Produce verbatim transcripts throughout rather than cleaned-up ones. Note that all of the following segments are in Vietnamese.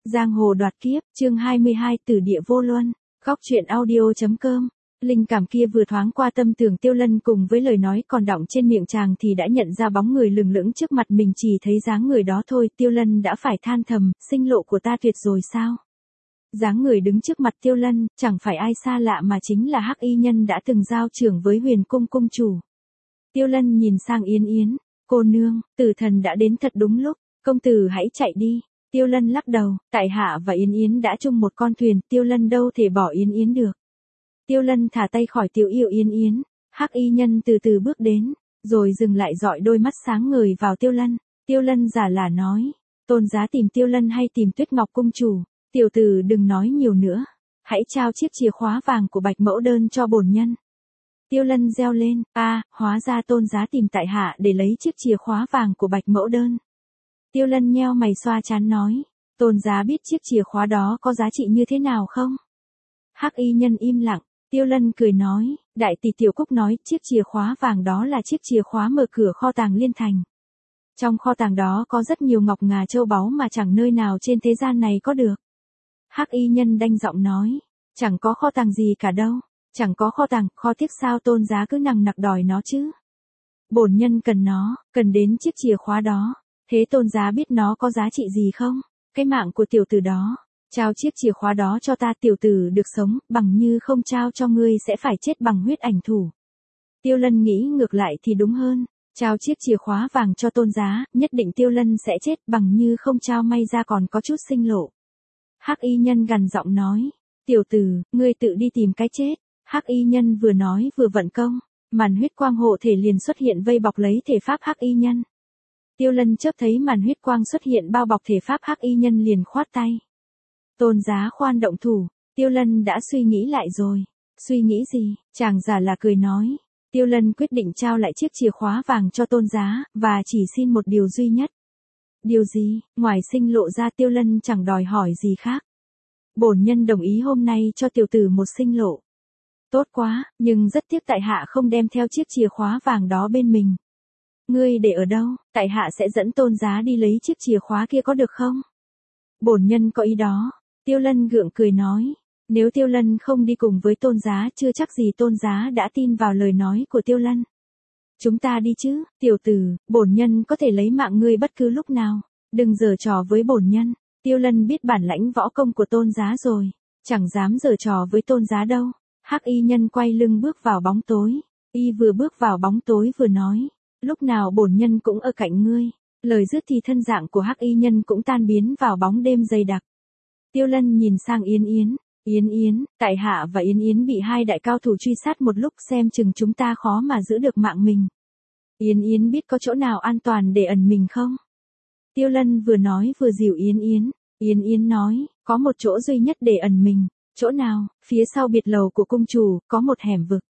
Giang hồ đoạt kiếp, chương hai mươi hai Tử địa vô luân, góc truyện audio.com. Linh cảm kia vừa thoáng qua tâm tưởng Tiêu Lân cùng với lời nói còn đọng trên miệng chàng thì đã nhận ra bóng người lừng lững trước mặt mình, chỉ thấy dáng người đó thôi, Tiêu Lân đã phải than thầm, sinh lộ của ta tuyệt rồi sao? Dáng người đứng trước mặt Tiêu Lân, chẳng phải ai xa lạ mà chính là Hắc Y Nhân đã từng giao trưởng với Huyền Cung cung chủ. Tiêu Lân nhìn sang Yến Yến, cô nương, tử thần đã đến thật đúng lúc, công tử hãy chạy đi. Tiêu Lân lắc đầu, tại hạ và Yến Yến đã chung một con thuyền, Tiêu Lân đâu thể bỏ Yến Yến được. Tiêu Lân thả tay khỏi Tiểu Yêu Yến Yến, Hắc Y Nhân từ từ bước đến, rồi dừng lại dọi đôi mắt sáng ngời vào Tiêu Lân. Tiêu Lân giả lả nói, tôn giá tìm Tiêu Lân hay tìm Tuyết Ngọc cung chủ? Tiểu tử đừng nói nhiều nữa, hãy trao chiếc chìa khóa vàng của Bạch Mẫu Đơn cho bổn nhân. Tiêu Lân reo lên, a, à, hóa ra tôn giá tìm tại hạ để lấy chiếc chìa khóa vàng của Bạch Mẫu Đơn. Tiêu Lân nheo mày xoa trán nói, tôn giá biết chiếc chìa khóa đó có giá trị như thế nào không? Hắc Y Nhân im lặng, Tiêu Lân cười nói, đại tỷ Tiểu Cúc nói chiếc chìa khóa vàng đó là chiếc chìa khóa mở cửa kho tàng Liên Thành. Trong kho tàng đó có rất nhiều ngọc ngà châu báu mà chẳng nơi nào trên thế gian này có được. Hắc Y Nhân đanh giọng nói, chẳng có kho tàng gì cả đâu, chẳng có kho tàng, kho tiếc sao tôn giá cứ nằng nặc đòi nó chứ? Bổn nhân cần nó, cần đến chiếc chìa khóa đó. Thế tôn giá biết nó có giá trị gì không? Cái mạng của tiểu tử đó, trao chiếc chìa khóa đó cho ta, tiểu tử được sống, bằng như không trao cho ngươi sẽ phải chết bằng huyết ảnh thủ. Tiêu Lân nghĩ ngược lại thì đúng hơn, trao chiếc chìa khóa vàng cho tôn giá, nhất định Tiêu Lân sẽ chết, bằng như không trao may ra còn có chút sinh lộ. Hắc Y Nhân gằn giọng nói, tiểu tử, ngươi tự đi tìm cái chết. Hắc Y Nhân vừa nói vừa vận công, màn huyết quang hộ thể liền xuất hiện vây bọc lấy thể pháp Hắc Y Nhân. Tiêu Lân chớp thấy màn huyết quang xuất hiện bao bọc thể pháp Hắc Y Nhân liền khoát tay. Tôn giá khoan động thủ, Tiêu Lân đã suy nghĩ lại rồi. Suy nghĩ gì? Chàng giả là cười nói. Tiêu Lân quyết định trao lại chiếc chìa khóa vàng cho tôn giá, và chỉ xin một điều duy nhất. Điều gì? Ngoài sinh lộ ra Tiêu Lân chẳng đòi hỏi gì khác. Bổn nhân đồng ý hôm nay cho tiểu tử một sinh lộ. Tốt quá, nhưng rất tiếc tại hạ không đem theo chiếc chìa khóa vàng đó bên mình. Ngươi để ở đâu, tại hạ sẽ dẫn tôn giá đi lấy chiếc chìa khóa kia có được không? Bổn nhân có ý đó. Tiêu Lân gượng cười nói. Nếu Tiêu Lân không đi cùng với tôn giá chưa chắc gì tôn giá đã tin vào lời nói của Tiêu Lân. Chúng ta đi chứ, tiểu tử, bổn nhân có thể lấy mạng ngươi bất cứ lúc nào. Đừng giở trò với bổn nhân. Tiêu Lân biết bản lãnh võ công của tôn giá rồi. Chẳng dám giở trò với tôn giá đâu. Hắc Y Nhân quay lưng bước vào bóng tối. Y vừa bước vào bóng tối vừa nói. Lúc nào bổn nhân cũng ở cạnh ngươi. Lời dứt thì thân dạng của Hắc Y Nhân cũng tan biến vào bóng đêm dày đặc. Tiêu Lân nhìn sang Yến Yến. Yến Yến, tại hạ và Yến Yến bị hai đại cao thủ truy sát một lúc, xem chừng chúng ta khó mà giữ được mạng mình. Yến Yến biết có chỗ nào an toàn để ẩn mình không? Tiêu Lân vừa nói vừa dìu Yến Yến. Yến Yến nói, có một chỗ duy nhất để ẩn mình. Chỗ nào? Phía sau biệt lầu của cung chủ, có một hẻm vực.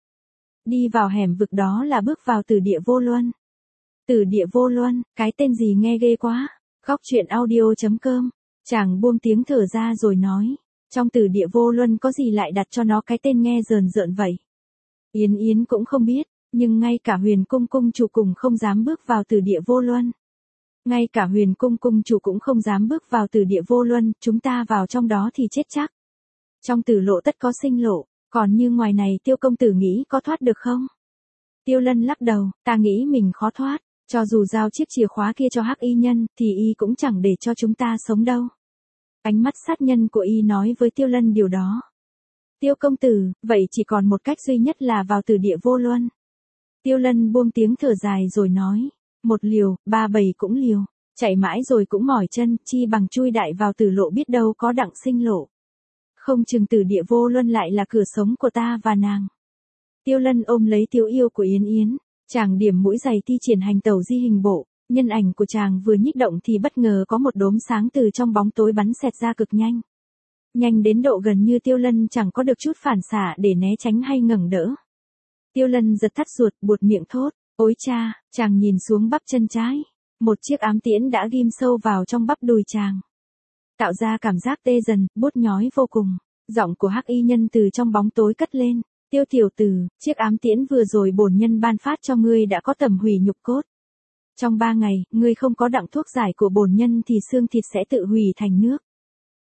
Đi vào hẻm vực đó là bước vào tử địa vô luân. Tử địa vô luân, cái tên gì nghe ghê quá. Góc truyện audio.com. Chàng buông tiếng thở ra rồi nói. Trong tử địa vô luân có gì lại đặt cho nó cái tên nghe rờn rợn vậy? Yến Yến cũng không biết, nhưng ngay cả Huyền Cung cung chủ cùng không dám bước vào tử địa vô luân. Ngay cả Huyền Cung cung chủ cũng không dám bước vào tử địa vô luân, chúng ta vào trong đó thì chết chắc. Trong tử lộ tất có sinh lộ, còn như ngoài này Tiêu công tử nghĩ có thoát được không? Tiêu Lân lắc đầu, ta nghĩ mình khó thoát, cho dù giao chiếc chìa khóa kia cho Hắc Y Nhân, thì y cũng chẳng để cho chúng ta sống đâu. Ánh mắt sát nhân của y nói với Tiêu Lân điều đó. Tiêu công tử, vậy chỉ còn một cách duy nhất là vào tử địa vô luân. Tiêu Lân buông tiếng thở dài rồi nói, một liều, ba bầy cũng liều, chạy mãi rồi cũng mỏi chân, chi bằng chui đại vào tử lộ biết đâu có đặng sinh lộ. Không chừng tử địa vô luân lại là cửa sống của ta và nàng. Tiêu Lân ôm lấy Tiêu Yêu của Yến Yến, chàng điểm mũi giày thi triển hành tẩu di hình bộ, nhân ảnh của chàng vừa nhích động thì bất ngờ có một đốm sáng từ trong bóng tối bắn xẹt ra cực nhanh. Nhanh đến độ gần như Tiêu Lân chẳng có được chút phản xạ để né tránh hay ngẩng đỡ. Tiêu Lân giật thắt ruột, buột miệng thốt, ôi cha, chàng nhìn xuống bắp chân trái. Một chiếc ám tiễn đã ghim sâu vào trong bắp đùi chàng, tạo ra cảm giác tê dần, buốt nhói vô cùng. Giọng của Hắc Y Nhân từ trong bóng tối cất lên, Tiêu tiểu tử, chiếc ám tiễn vừa rồi bổn nhân ban phát cho ngươi đã có tầm hủy nhục cốt. Trong ba ngày, ngươi không có đặng thuốc giải của bổn nhân thì xương thịt sẽ tự hủy thành nước.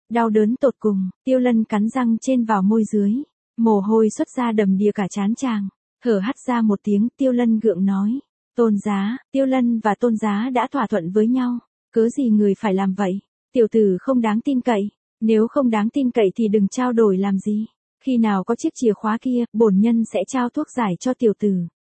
Đau đớn tột cùng, Tiêu Lân cắn răng trên vào môi dưới. Mồ hôi xuất ra đầm đìa cả trán chàng. Thở hắt ra một tiếng, Tiêu Lân gượng nói. Tôn Giá, Tiêu Lân và Tôn Giá đã thỏa thuận với nhau. Cớ gì người phải làm vậy? Tiểu tử không đáng tin cậy. Nếu không đáng tin cậy thì đừng trao đổi làm gì. Khi nào có chiếc chìa khóa kia, bổn nhân sẽ trao thuốc giải cho tiểu tử.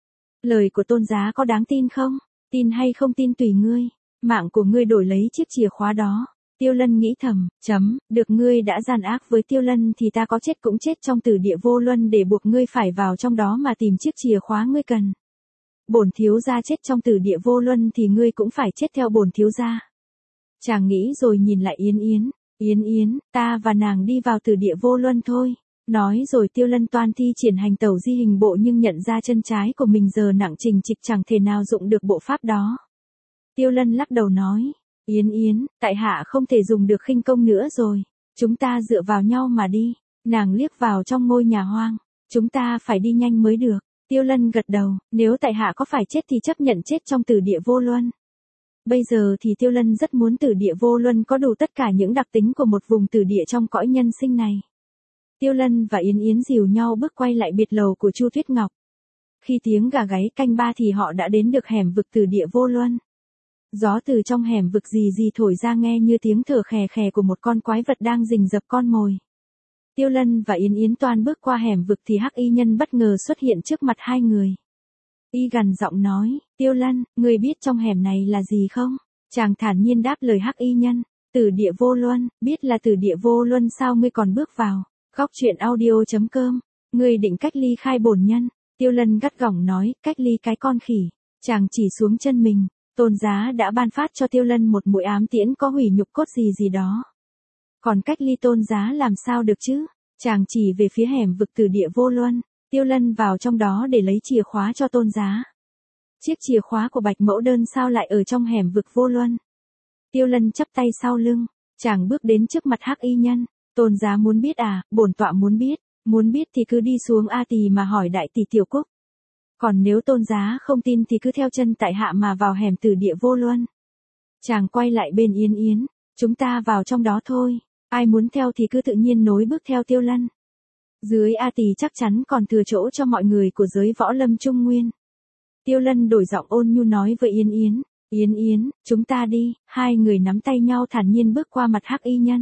Lời của Tôn Giá có đáng tin không? Tin hay không tin tùy ngươi. Mạng của ngươi đổi lấy chiếc chìa khóa đó. Tiêu Lân nghĩ thầm, chấm, được ngươi đã gian ác với Tiêu Lân thì ta có chết cũng chết trong tử địa vô luân để buộc ngươi phải vào trong đó mà tìm chiếc chìa khóa ngươi cần. Bổn thiếu gia chết trong tử địa vô luân thì ngươi cũng phải chết theo bổn thiếu gia. Chàng nghĩ rồi nhìn lại Yến Yến. Yến Yến, ta và nàng đi vào tử địa vô luân thôi. Nói rồi Tiêu Lân toan thi triển hành tẩu di hình bộ nhưng nhận ra chân trái của mình giờ nặng trình trịch chẳng thể nào dụng được bộ pháp đó. Tiêu Lân lắc đầu nói. Yến Yến, tại hạ không thể dùng được khinh công nữa rồi. Chúng ta dựa vào nhau mà đi. Nàng liếc vào trong ngôi nhà hoang. Chúng ta phải đi nhanh mới được. Tiêu Lân gật đầu, nếu tại hạ có phải chết thì chấp nhận chết trong tử địa vô luân. Bây giờ thì Tiêu Lân rất muốn tử địa vô luân có đủ tất cả những đặc tính của một vùng tử địa trong cõi nhân sinh này. Tiêu Lân và Yến Yến dìu nhau bước quay lại biệt lầu của Chu Tuyết Ngọc. Khi tiếng gà gáy canh ba thì họ đã đến được hẻm vực tử địa vô luân. Gió từ trong hẻm vực rì rì thổi ra nghe như tiếng thở khè khè của một con quái vật đang rình rập con mồi. Tiêu Lân và Yến Yến toan bước qua hẻm vực thì Hắc Y Nhân bất ngờ xuất hiện trước mặt hai người. Y gằn giọng nói, Tiêu Lân, người biết trong hẻm này là gì không? Chàng thản nhiên đáp lời Hắc Y Nhân, tử địa vô luân, biết là tử địa vô luân sao ngươi còn bước vào? Góc truyện audio chấm com, ngươi định cách ly khai bổn nhân. Tiêu Lân gắt gỏng nói, cách ly cái con khỉ. Chàng chỉ xuống chân mình. Tôn Giá đã ban phát cho Tiêu Lân một mũi ám tiễn có hủy nhục cốt gì gì đó. Còn cách ly Tôn Giá làm sao được chứ? Chàng chỉ về phía hẻm vực tử địa vô luân. Tiêu Lân vào trong đó để lấy chìa khóa cho Tôn Giá. Chiếc chìa khóa của Bạch Mẫu Đơn sao lại ở trong hẻm vực vô luân? Tiêu Lân chắp tay sau lưng. Chàng bước đến trước mặt Hắc Y Nhân. Tôn Giá muốn biết à? Bổn tọa muốn biết. Muốn biết thì cứ đi xuống A Tỳ mà hỏi đại tỷ Tiểu Cúc. Còn nếu Tôn Giá không tin thì cứ theo chân tại hạ mà vào hẻm tử địa vô luân. Chàng quay lại bên Yến Yến. Chúng ta vào trong đó thôi. Ai muốn theo thì cứ tự nhiên nối bước theo Tiêu Lân. Dưới A Tỳ chắc chắn còn thừa chỗ cho mọi người của giới võ lâm Trung Nguyên. Tiêu Lân đổi giọng ôn nhu nói với Yến Yến. Yến Yến, chúng ta đi. Hai người nắm tay nhau thản nhiên bước qua mặt Hắc Y Nhân.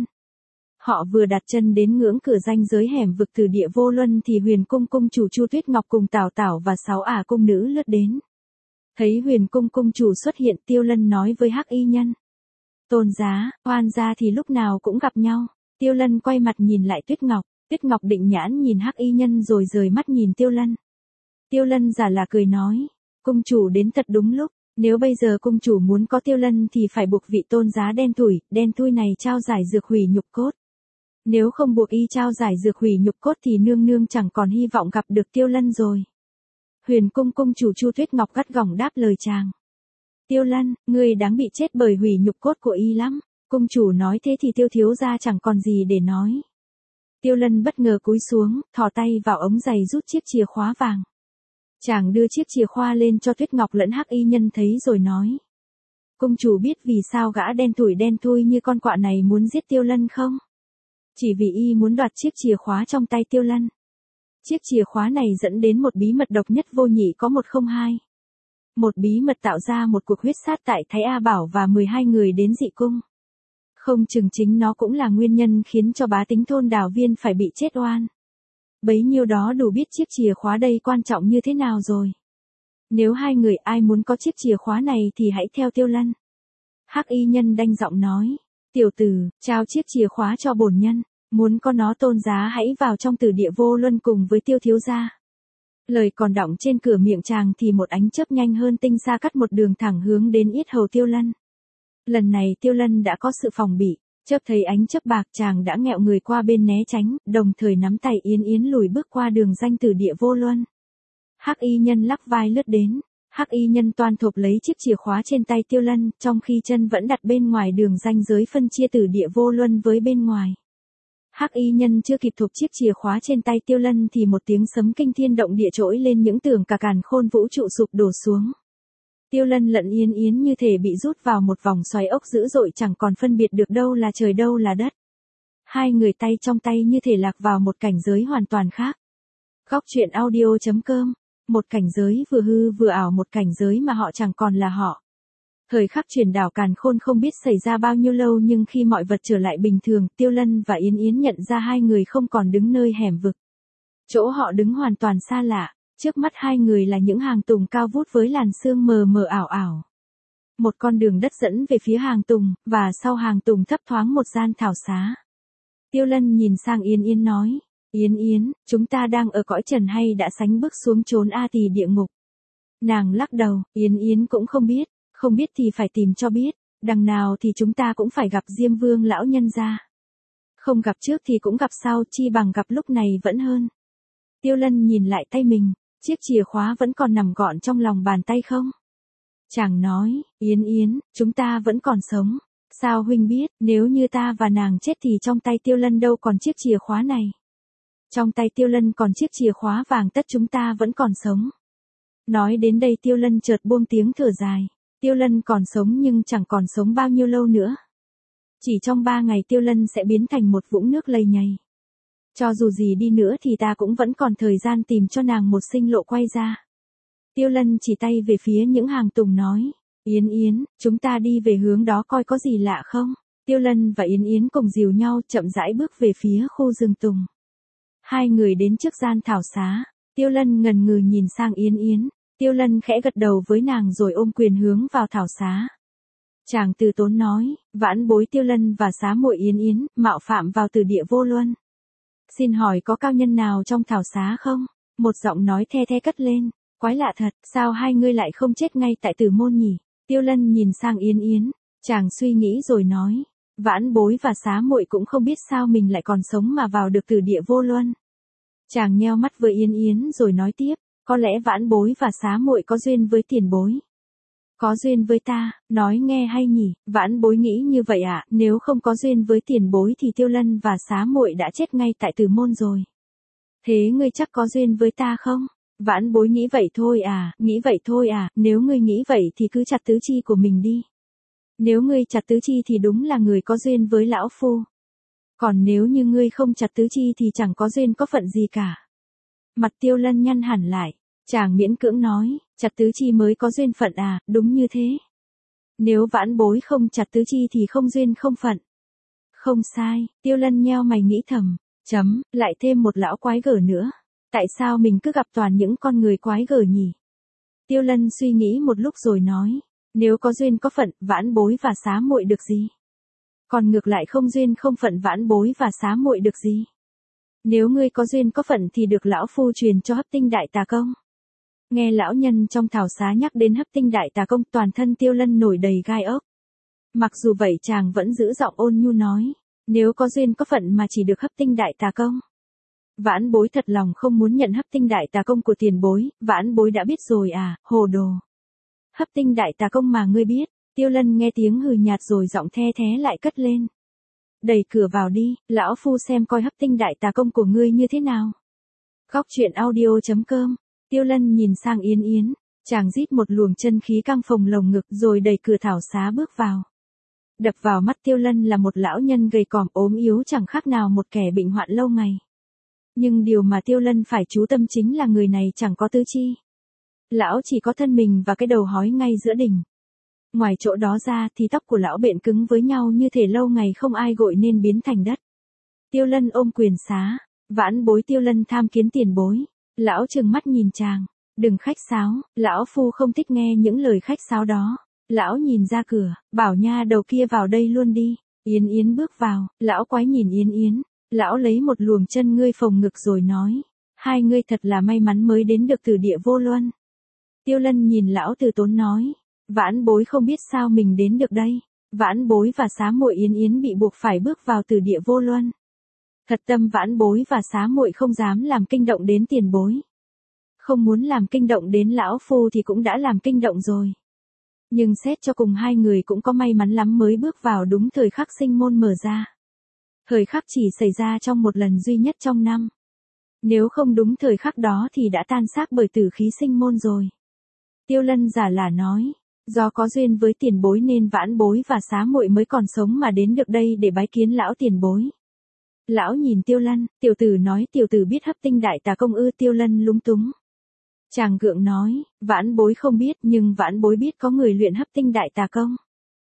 Họ vừa đặt chân đến ngưỡng cửa ranh giới hẻm vực tử địa vô luân thì Huyền Cung cung chủ Chu Tuyết Ngọc cùng Tảo Tảo và sáu ả cung nữ lướt đến. Thấy Huyền Cung cung chủ xuất hiện, Tiêu Lân nói với Hắc Y Nhân. Tôn Giá, oan gia thì lúc nào cũng gặp nhau. Tiêu Lân quay mặt nhìn lại Tuyết Ngọc. Tuyết Ngọc định nhãn nhìn Hắc Y Nhân rồi rời mắt nhìn Tiêu Lân. Tiêu Lân giả là cười nói. Cung chủ đến thật đúng lúc. Nếu bây giờ cung chủ muốn có Tiêu Lân thì phải buộc vị Tôn Giá đen thủi, đen thui này trao giải dược hủy nhục cốt. Nếu không buộc y trao giải dược hủy nhục cốt thì nương nương chẳng còn hy vọng gặp được Tiêu Lân rồi. Huyền Cung cung chủ Chu Tuyết Ngọc gắt gỏng đáp lời chàng. Tiêu Lân, ngươi đáng bị chết bởi hủy nhục cốt của y lắm. Cung chủ nói thế thì Tiêu thiếu gia chẳng còn gì để nói. Tiêu Lân bất ngờ cúi xuống, thò tay vào ống giày rút chiếc chìa khóa vàng. Chàng đưa chiếc chìa khóa lên cho Tuyết Ngọc lẫn Hắc Y Nhân thấy rồi nói. Cung chủ biết vì sao gã đen tủi đen thui như con quạ này muốn giết Tiêu Lân không? Chỉ vì y muốn đoạt chiếc chìa khóa trong tay Tiêu Lân. Chiếc chìa khóa này dẫn đến một bí mật độc nhất vô nhị có một không hai. Một bí mật tạo ra một cuộc huyết sát tại Thái A Bảo và mười hai người đến dị cung. Không chừng chính nó cũng là nguyên nhân khiến cho bá tính thôn Đào Viên phải bị chết oan. Bấy nhiêu đó đủ biết chiếc chìa khóa đây quan trọng như thế nào rồi. Nếu hai người ai muốn có chiếc chìa khóa này thì hãy theo Tiêu Lân. Hắc Y Nhân đanh giọng nói. Tiểu tử, trao chiếc chìa khóa cho bổn nhân. Muốn có nó Tôn Giá hãy vào trong tử địa vô luân cùng với Tiêu thiếu gia. Lời còn đọng trên cửa miệng chàng thì một ánh chớp nhanh hơn tinh xa cắt một đường thẳng hướng đến yết hầu Tiêu Lân. Lần này Tiêu Lân đã có sự phòng bị. Chớp thấy ánh chớp bạc chàng đã nghẹo người qua bên né tránh, đồng thời nắm tay Yến Yến lùi bước qua đường ranh tử địa vô luân. Hắc Y Nhân lắc vai lướt đến. Hắc Y Nhân toan thộp lấy chiếc chìa khóa trên tay Tiêu Lân, trong khi chân vẫn đặt bên ngoài đường ranh giới phân chia tử địa vô luân với bên ngoài. Hắc Y Nhân chưa kịp thộp chiếc chìa khóa trên tay Tiêu Lân thì một tiếng sấm kinh thiên động địa trỗi lên những tường cả càn khôn vũ trụ sụp đổ xuống. Tiêu Lân lẫn Yến Yến như thể bị rút vào một vòng xoáy ốc dữ dội chẳng còn phân biệt được đâu là trời đâu là đất. Hai người tay trong tay như thể lạc vào một cảnh giới hoàn toàn khác. Góc truyện audio.com. Một cảnh giới vừa hư vừa ảo, một cảnh giới mà họ chẳng còn là họ. Thời khắc chuyển đảo càn khôn không biết xảy ra bao nhiêu lâu, nhưng khi mọi vật trở lại bình thường, Tiêu Lân và Yến Yến nhận ra hai người không còn đứng nơi hẻm vực. Chỗ họ đứng hoàn toàn xa lạ, trước mắt hai người là những hàng tùng cao vút với làn sương mờ mờ ảo ảo. Một con đường đất dẫn về phía hàng tùng, và sau hàng tùng thấp thoáng một gian thảo xá. Tiêu Lân nhìn sang Yến Yến nói, Yến Yến, chúng ta đang ở cõi trần hay đã sánh bước xuống chốn A Tỳ địa ngục? Nàng lắc đầu, Yến Yến cũng không biết, không biết thì phải tìm cho biết, đằng nào thì chúng ta cũng phải gặp Diêm Vương lão nhân gia. Không gặp trước thì cũng gặp sau, chi bằng gặp lúc này vẫn hơn. Tiêu Lân nhìn lại tay mình, chiếc chìa khóa vẫn còn nằm gọn trong lòng bàn tay không? Chàng nói, Yến Yến, chúng ta vẫn còn sống. Sao huynh biết, nếu như ta và nàng chết thì trong tay Tiêu Lân đâu còn chiếc chìa khóa này. Trong tay Tiêu Lân còn chiếc chìa khóa vàng, tất chúng ta vẫn còn sống. Nói đến đây Tiêu Lân chợt buông tiếng thở dài. Tiêu Lân còn sống nhưng chẳng còn sống bao nhiêu lâu nữa. Chỉ trong ba ngày Tiêu Lân sẽ biến thành một vũng nước lầy nhầy. Cho dù gì đi nữa thì ta cũng vẫn còn thời gian tìm cho nàng một sinh lộ quay ra. Tiêu Lân chỉ tay về phía những hàng tùng nói, Yến Yến, chúng ta đi về hướng đó coi có gì lạ không? Tiêu Lân và Yến Yến cùng dìu nhau chậm rãi bước về phía khu rừng tùng. Hai người đến trước gian thảo xá, Tiêu Lân ngần ngừ nhìn sang Yến Yến. Tiêu Lân khẽ gật đầu với nàng rồi ôm quyền hướng vào thảo xá. Chàng từ tốn nói, vãn bối Tiêu Lân và xá muội Yến Yến, mạo phạm vào từ địa vô luân. Xin hỏi có cao nhân nào trong thảo xá không? Một giọng nói the the cất lên, quái lạ thật, sao hai ngươi lại không chết ngay tại tử môn nhỉ? Tiêu Lân nhìn sang Yến Yến, chàng suy nghĩ rồi nói, vãn bối và xá muội cũng không biết sao mình lại còn sống mà vào được từ địa vô luân. Chàng nheo mắt với Yến Yến rồi nói tiếp, có lẽ vãn bối và xá muội có duyên với tiền bối. Có duyên với ta, nói nghe hay nhỉ? Vãn bối nghĩ như vậy ạ, à, nếu không có duyên với tiền bối thì Tiêu Lân và xá muội đã chết ngay tại tử môn rồi. Thế ngươi chắc có duyên với ta không? Vãn bối nghĩ vậy thôi à, nghĩ vậy thôi à, nếu ngươi nghĩ vậy thì cứ chặt tứ chi của mình đi. Nếu ngươi chặt tứ chi thì đúng là người có duyên với lão phu. Còn nếu như ngươi không chặt tứ chi thì chẳng có duyên có phận gì cả. Mặt Tiêu Lân nhăn hẳn lại, chàng miễn cưỡng nói, chặt tứ chi mới có duyên phận à, đúng như thế. Nếu vãn bối không chặt tứ chi thì không duyên không phận. Không sai, Tiêu Lân nheo mày nghĩ thầm, chấm, lại thêm một lão quái gở nữa. Tại sao mình cứ gặp toàn những con người quái gở nhỉ? Tiêu Lân suy nghĩ một lúc rồi nói, nếu có duyên có phận, vãn bối và xá muội được gì? Còn ngược lại không duyên không phận, vãn bối và xá muội được gì? Nếu ngươi có duyên có phận thì được lão phu truyền cho hấp tinh đại tà công. Nghe lão nhân trong thảo xá nhắc đến hấp tinh đại tà công, toàn thân Tiêu Lân nổi đầy gai ốc. Mặc dù vậy chàng vẫn giữ giọng ôn nhu nói, nếu có duyên có phận mà chỉ được hấp tinh đại tà công. Vãn bối thật lòng không muốn nhận hấp tinh đại tà công của tiền bối, vãn bối đã biết rồi à, hồ đồ. Hấp tinh đại tà công mà ngươi biết? Tiêu Lân nghe tiếng hừ nhạt rồi giọng the thé lại cất lên. Đẩy cửa vào đi, lão phu xem coi hấp tinh đại tà công của ngươi như thế nào. Góc truyện audio.com. Tiêu Lân nhìn sang Yến Yến, chàng rít một luồng chân khí căng phồng lồng ngực rồi đẩy cửa thảo xá bước vào. Đập vào mắt Tiêu Lân là một lão nhân gầy còm ốm yếu chẳng khác nào một kẻ bệnh hoạn lâu ngày. Nhưng điều mà Tiêu Lân phải chú tâm chính là người này chẳng có tứ chi. Lão chỉ có thân mình và cái đầu hói ngay giữa đỉnh. Ngoài chỗ đó ra thì tóc của lão bện cứng với nhau như thể lâu ngày không ai gội nên biến thành đất. Tiêu Lân ôm quyền xá, vãn bối Tiêu Lân tham kiến tiền bối. Lão trừng mắt nhìn chàng, đừng khách sáo, lão phu không thích nghe những lời khách sáo đó. Lão nhìn ra cửa, bảo nha đầu kia vào đây luôn đi. Yến Yến bước vào, lão quái nhìn Yến Yến, lão lấy một luồng chân ngươi phồng ngực rồi nói, hai ngươi thật là may mắn mới đến được từ địa vô luân. Tiêu Lân nhìn lão từ tốn nói, vãn bối không biết sao mình đến được đây. Vãn bối và xá muội Yến Yến bị buộc phải bước vào từ địa vô luân. Thật tâm vãn bối và xá muội không dám làm kinh động đến tiền bối. Không muốn làm kinh động đến lão phu thì cũng đã làm kinh động rồi. Nhưng xét cho cùng hai người cũng có may mắn lắm mới bước vào đúng thời khắc sinh môn mở ra. Thời khắc chỉ xảy ra trong một lần duy nhất trong năm. Nếu không đúng thời khắc đó thì đã tan xác bởi tử khí sinh môn rồi. Tiêu Lân giả là nói, do có duyên với tiền bối nên vãn bối và xá muội mới còn sống mà đến được đây để bái kiến lão tiền bối. Lão nhìn Tiêu Lân, tiểu tử nói tiểu tử biết hấp tinh đại tà công ư? Tiêu Lân lúng túng. Chàng gượng nói, vãn bối không biết nhưng vãn bối biết có người luyện hấp tinh đại tà công.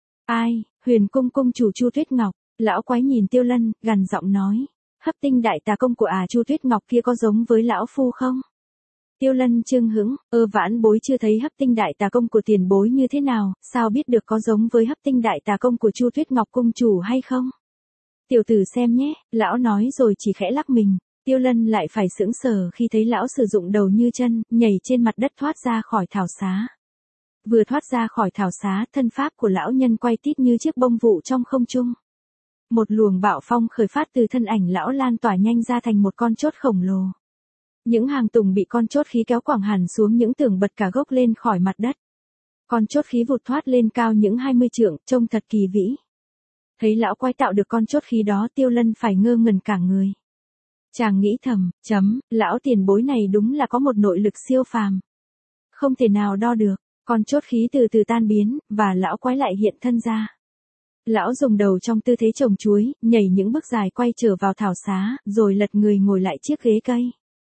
Ai? Huyền cung cung chủ Chu Tuyết Ngọc. Lão quái nhìn Tiêu Lân, gằn giọng nói, hấp tinh đại tà công của à Chu Tuyết Ngọc kia có giống với lão phu không? Tiêu Lân chưng hững, ơ vãn bối chưa thấy hấp tinh đại tà công của tiền bối như thế nào, sao biết được có giống với hấp tinh đại tà công của Chu Tuyết Ngọc cung chủ hay không? Tiểu tử xem nhé, lão nói rồi chỉ khẽ lắc mình. Tiêu Lân lại phải sững sờ khi thấy lão sử dụng đầu như chân, nhảy trên mặt đất thoát ra khỏi thảo xá. Vừa thoát ra khỏi thảo xá, thân pháp của lão nhân quay tít như chiếc bông vụ trong không trung. Một luồng bạo phong khởi phát từ thân ảnh lão lan tỏa nhanh ra thành một con chốt khổng lồ. Những hàng tùng bị con chốt khí kéo quẳng hẳn xuống những tường bật cả gốc lên khỏi mặt đất. Con chốt khí vụt thoát lên cao những hai mươi trượng, trông thật kỳ vĩ. Thấy lão quái tạo được con chốt khí đó, Tiêu Lân phải ngơ ngẩn cả người. Chàng nghĩ thầm, chấm, lão tiền bối này đúng là có một nội lực siêu phàm. Không thể nào đo được, con chốt khí từ từ tan biến, và lão quái lại hiện thân ra. Lão dùng đầu trong tư thế trồng chuối, nhảy những bước dài quay trở vào thảo xá, rồi lật người ngồi lại chiếc ghế cây.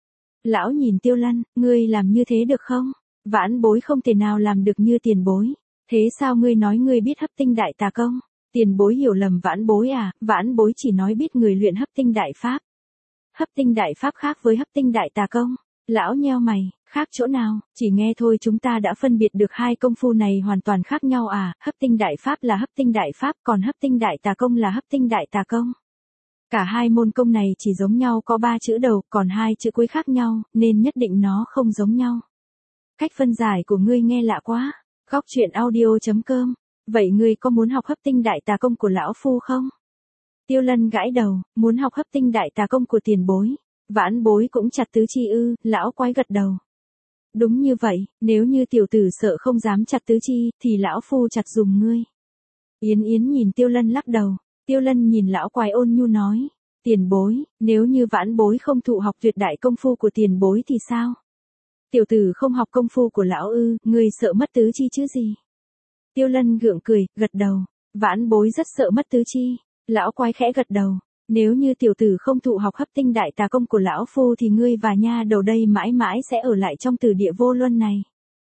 Lão nhìn Tiêu Lân, ngươi làm như thế được không? Vãn bối không thể nào làm được như tiền bối. Thế sao ngươi nói ngươi biết hấp tinh đại tà công? Tiền bối hiểu lầm vãn bối à, vãn bối chỉ nói biết người luyện hấp tinh đại pháp. Hấp tinh đại pháp khác với hấp tinh đại tà công. Lão nheo mày, khác chỗ nào? Chỉ nghe thôi chúng ta đã phân biệt được hai công phu này hoàn toàn khác nhau à, hấp tinh đại pháp là hấp tinh đại pháp, còn hấp tinh đại tà công là hấp tinh đại tà công. Cả hai môn công này chỉ giống nhau có ba chữ đầu, còn hai chữ cuối khác nhau, nên nhất định nó không giống nhau. Cách phân giải của ngươi nghe lạ quá. Góc truyện audio chấm com. Vậy ngươi có muốn học hấp tinh đại tà công của lão phu không? Tiêu Lân gãi đầu, muốn học hấp tinh đại tà công của tiền bối. Vãn bối cũng chặt tứ chi ư? Lão quái gật đầu. Đúng như vậy, nếu như tiểu tử sợ không dám chặt tứ chi, thì lão phu chặt dùm ngươi. Yến Yến nhìn Tiêu Lân lắc đầu. Tiêu Lân nhìn lão quái ôn nhu nói, tiền bối, nếu như vãn bối không thụ học tuyệt đại công phu của tiền bối thì sao? Tiểu tử không học công phu của lão ư, ngươi sợ mất tứ chi chứ gì? Tiêu Lân gượng cười, gật đầu, vãn bối rất sợ mất tứ chi. Lão quái khẽ gật đầu, nếu như tiểu tử không thụ học hấp tinh đại tà công của lão phu thì ngươi và nha đầu đây mãi mãi sẽ ở lại trong tử địa vô luân này.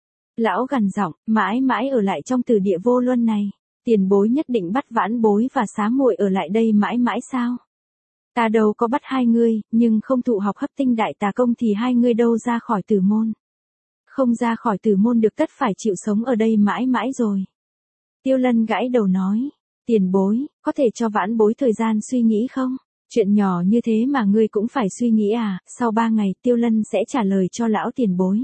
Lão gằn giọng, mãi mãi ở lại trong tử địa vô luân này. Tiền bối nhất định bắt vãn bối và xá muội ở lại đây mãi mãi sao? Ta đâu có bắt hai ngươi, nhưng không thụ học hấp tinh đại tà công thì hai ngươi đâu ra khỏi tử môn. Không ra khỏi tử môn được tất phải chịu sống ở đây mãi mãi rồi. Tiêu Lân gãi đầu nói, tiền bối, có thể cho vãn bối thời gian suy nghĩ không? Chuyện nhỏ như thế mà ngươi cũng phải suy nghĩ à? Sau ba ngày Tiêu Lân sẽ trả lời cho lão tiền bối.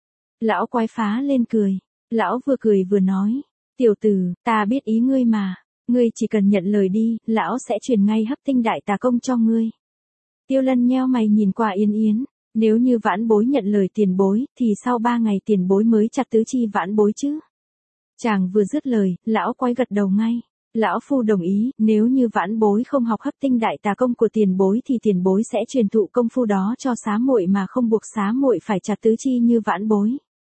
Lão quái phá lên cười. Lão vừa cười vừa nói, tiểu tử, ta biết ý ngươi mà. Ngươi chỉ cần nhận lời đi, lão sẽ truyền ngay hấp tinh đại tà công cho ngươi. Tiêu Lân nheo mày nhìn qua Yến Yến. Nếu như vãn bối nhận lời tiền bối, thì sau ba ngày tiền bối mới chặt tứ chi vãn bối chứ? Chàng vừa dứt lời, lão quái gật đầu ngay. Lão phu đồng ý, nếu như vãn bối không học hấp tinh đại tà công của tiền bối thì tiền bối sẽ truyền thụ công phu đó cho xá muội mà không buộc xá muội phải chặt tứ chi như vãn bối.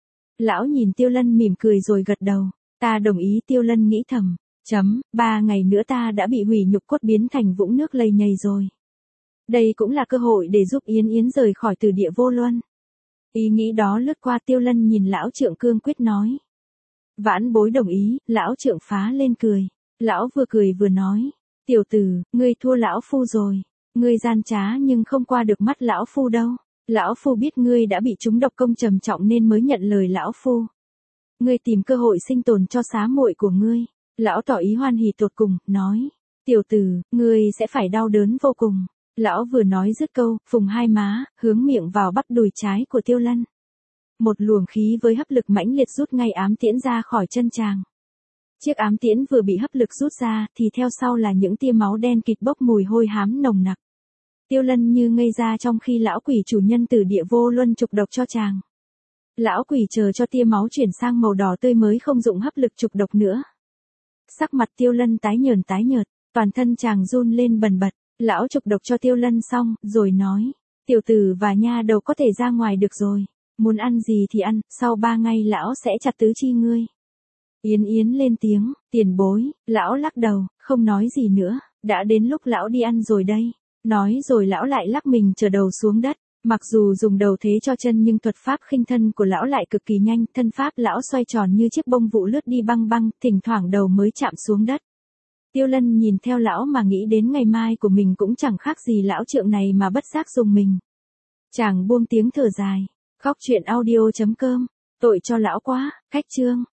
Lão nhìn Tiêu Lân mỉm cười rồi gật đầu. Ta đồng ý. Tiêu Lân nghĩ thầm. Chấm, ba ngày nữa ta đã bị hủy nhục cốt biến thành vũng nước lầy nhầy rồi. Đây cũng là cơ hội để giúp Yến Yến rời khỏi từ địa vô luân. Ý nghĩ đó lướt qua Tiêu Lân nhìn lão trượng cương quyết nói. Vãn bối đồng ý. Lão trượng phá lên cười. Lão vừa cười vừa nói. Tiểu tử, ngươi thua lão phu rồi. Ngươi gian trá nhưng không qua được mắt lão phu đâu. Lão phu biết ngươi đã bị trúng độc công trầm trọng nên mới nhận lời lão phu. Ngươi tìm cơ hội sinh tồn cho xá muội của ngươi. Lão tỏ ý hoan hỉ tột cùng, nói. Tiểu tử, ngươi sẽ phải đau đớn vô cùng. Lão vừa nói dứt câu, phùng hai má, hướng miệng vào bắp đùi trái của Tiêu Lân. Một luồng khí với hấp lực mãnh liệt rút ngay ám tiễn ra khỏi chân chàng. Chiếc ám tiễn vừa bị hấp lực rút ra, thì theo sau là những tia máu đen kịt bốc mùi hôi hám nồng nặc. Tiêu Lân như ngây ra trong khi lão quỷ chủ nhân từ địa vô luân trục độc cho chàng. Lão quỷ chờ cho tia máu chuyển sang màu đỏ tươi mới không dụng hấp lực trục độc nữa. Sắc mặt Tiêu Lân tái nhợt tái nhợt, toàn thân chàng run lên bần bật. Lão trục độc cho Tiêu Lân xong, rồi nói. Tiểu tử và nha đầu có thể ra ngoài được rồi. Muốn ăn gì thì ăn, sau ba ngày lão sẽ chặt tứ chi ngươi. Yến Yến lên tiếng, tiền bối. Lão lắc đầu, không nói gì nữa. Đã đến lúc lão đi ăn rồi đây. Nói rồi lão lại lắc mình trở đầu xuống đất. Mặc dù dùng đầu thế cho chân nhưng thuật pháp khinh thân của lão lại cực kỳ nhanh, thân pháp lão xoay tròn như chiếc bông vụ lướt đi băng băng, thỉnh thoảng đầu mới chạm xuống đất. Tiêu Lân nhìn theo lão mà nghĩ đến ngày mai của mình cũng chẳng khác gì lão trượng này mà bất giác dùng mình. Chàng buông tiếng thở dài, khóc chuyện audio chấm com, tội cho lão quá, khách chương.